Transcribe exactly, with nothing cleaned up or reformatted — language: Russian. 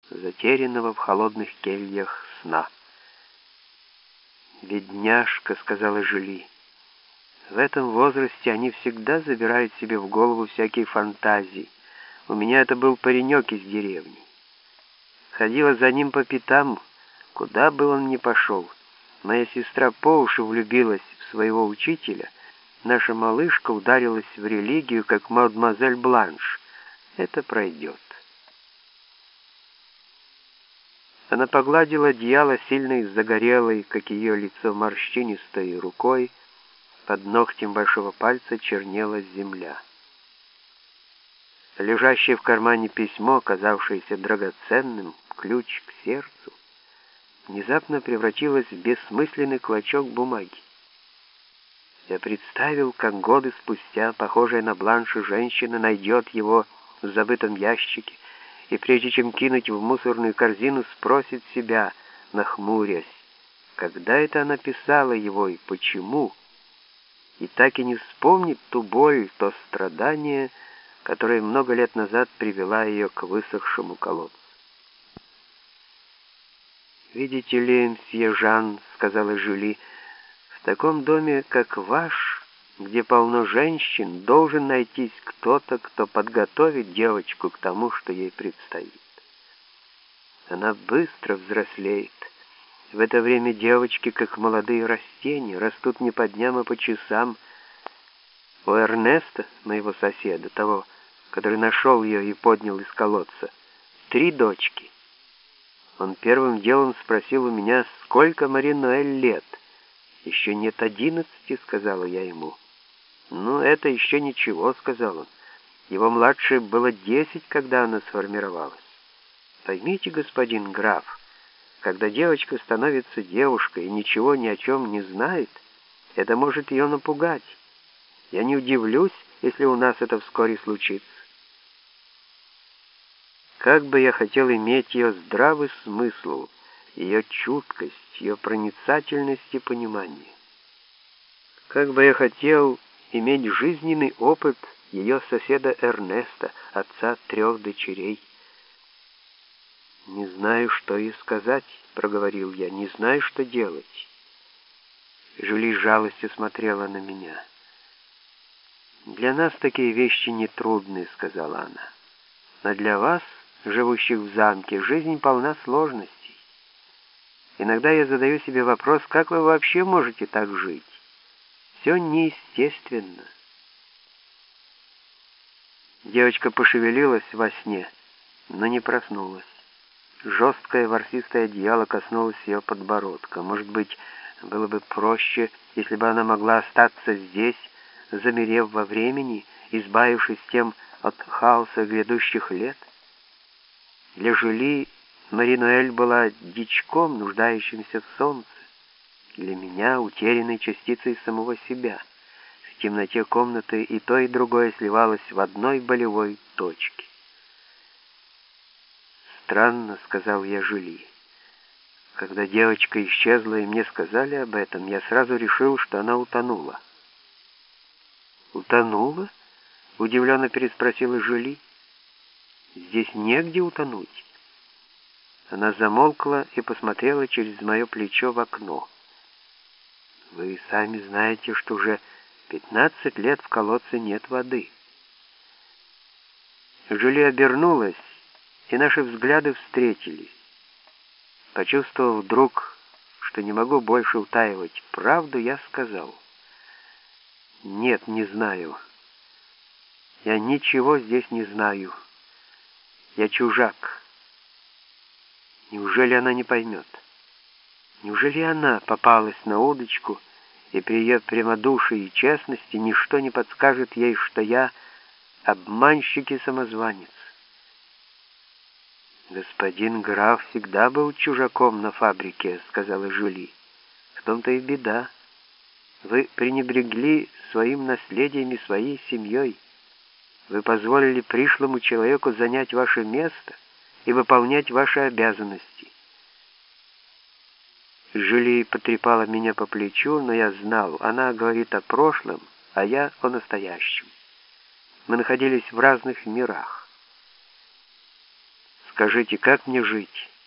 затерянного в холодных кельях сна. «Бедняжка», — сказала Жюли. «В этом возрасте они всегда забирают себе в голову всякие фантазии. У меня это был паренек из деревни. Ходила за ним по пятам, куда бы он ни пошел. Моя сестра по уши влюбилась в своего учителя. Наша малышка ударилась в религию, как мадемуазель Бланш. Это пройдет». Она погладила одеяло сильной, загорелой, как ее лицо, морщинистой рукой. Под ногтем большого пальца чернела земля. Лежащее в кармане письмо, казавшееся драгоценным, ключ к сердцу, внезапно превратилось в бессмысленный клочок бумаги. Я представил, как годы спустя похожая на Бланша женщина найдет его в забытом ящике, и прежде чем кинуть в мусорную корзину, спросит себя, нахмурясь, когда это она писала его и почему, и так и не вспомнит ту боль, то страдание, которое много лет назад привела ее к высохшему колодцу. «Видите ли, мсье Жан, — сказала Жюли, — в таком доме, как ваш, где полно женщин, должен найтись кто-то, кто подготовит девочку к тому, что ей предстоит. Она быстро взрослеет. В это время девочки, как молодые растения, растут не по дням, а по часам. У Эрнеста, моего соседа, того, который нашел ее и поднял из колодца, три дочки. Он первым делом спросил у меня, сколько Мари-Ноэль лет. «Еще нет одиннадцати», — сказала я ему. «Ну, это еще ничего», — сказал он. «Его младшей было десять, когда она сформировалась. Поймите, господин граф, когда девочка становится девушкой и ничего ни о чем не знает, это может ее напугать. Я не удивлюсь, если у нас это вскоре случится». Как бы я хотел иметь ее здравый смысл, ее чуткость, ее проницательность и понимание. Как бы я хотел иметь жизненный опыт ее соседа Эрнеста, отца трех дочерей. «Не знаю, что ей сказать», — проговорил я, — «не знаю, что делать». Жюли с жалостью смотрела на меня. «Для нас такие вещи нетрудны», — сказала она. «Но для вас, живущих в замке, жизнь полна сложностей. Иногда я задаю себе вопрос, как вы вообще можете так жить? Все неестественно». Девочка пошевелилась во сне, но не проснулась. Жесткое ворсистое одеяло коснулось ее подбородка. Может быть, было бы проще, если бы она могла остаться здесь, замерев во времени, избавившись тем от хаоса грядущих лет? Для Жюли Мари-Ноэль была дичком, нуждающимся в солнце. Для меня — утерянной частицей самого себя. В темноте комнаты и то, и другое сливалось в одной болевой точке. «Странно», — сказал я Жюли. Когда девочка исчезла и мне сказали об этом, я сразу решил, что она утонула. «Утонула?» — удивленно переспросила Жюли. «Здесь негде утонуть». Она замолкла и посмотрела через мое плечо в окно. «Вы сами знаете, что уже пятнадцать лет в колодце нет воды». Жюли обернулась, и наши взгляды встретились. Почувствовав вдруг, что не могу больше утаивать правду, я сказал: «Нет, не знаю. Я ничего здесь не знаю. Я чужак». Неужели она не поймет? Неужели она попалась на удочку, и при ее прямодушии и честности ничто не подскажет ей, что я обманщик и самозванец? «Господин граф всегда был чужаком на фабрике», — сказала Жюли. «В том-то и беда. Вы пренебрегли своим наследием и своей семьей. Вы позволили пришлому человеку занять ваше место и выполнять ваши обязанности». Жюли потрепала меня по плечу, но я знал, она говорит о прошлом, а я о настоящем. Мы находились в разных мирах. Скажите, как мне жить?